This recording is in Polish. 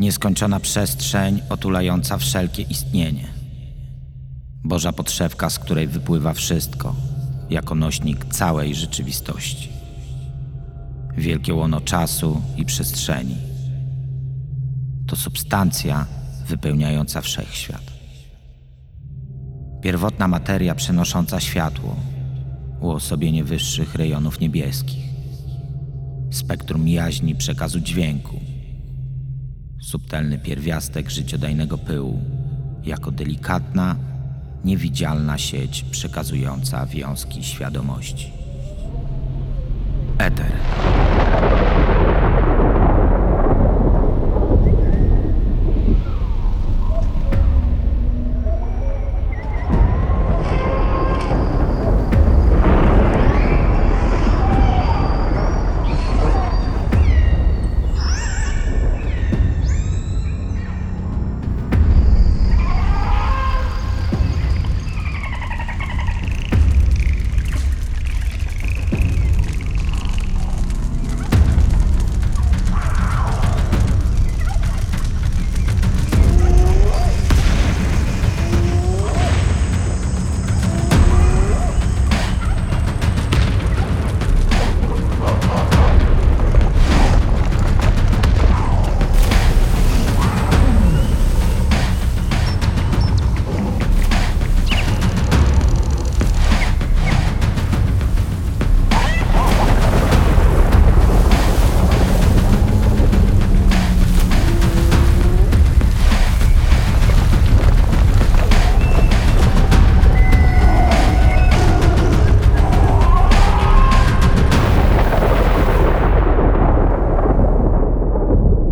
Nieskończona przestrzeń otulająca wszelkie istnienie. Boża podszewka, z której wypływa wszystko, jako nośnik całej rzeczywistości. Wielkie łono czasu i przestrzeni. To substancja wypełniająca wszechświat. Pierwotna materia przenosząca światło, uosobienie wyższych rejonów niebieskich. Spektrum jaźni przekazu dźwięku. Subtelny pierwiastek życiodajnego pyłu, jako delikatna, niewidzialna sieć przekazująca wiązki świadomości. Eter.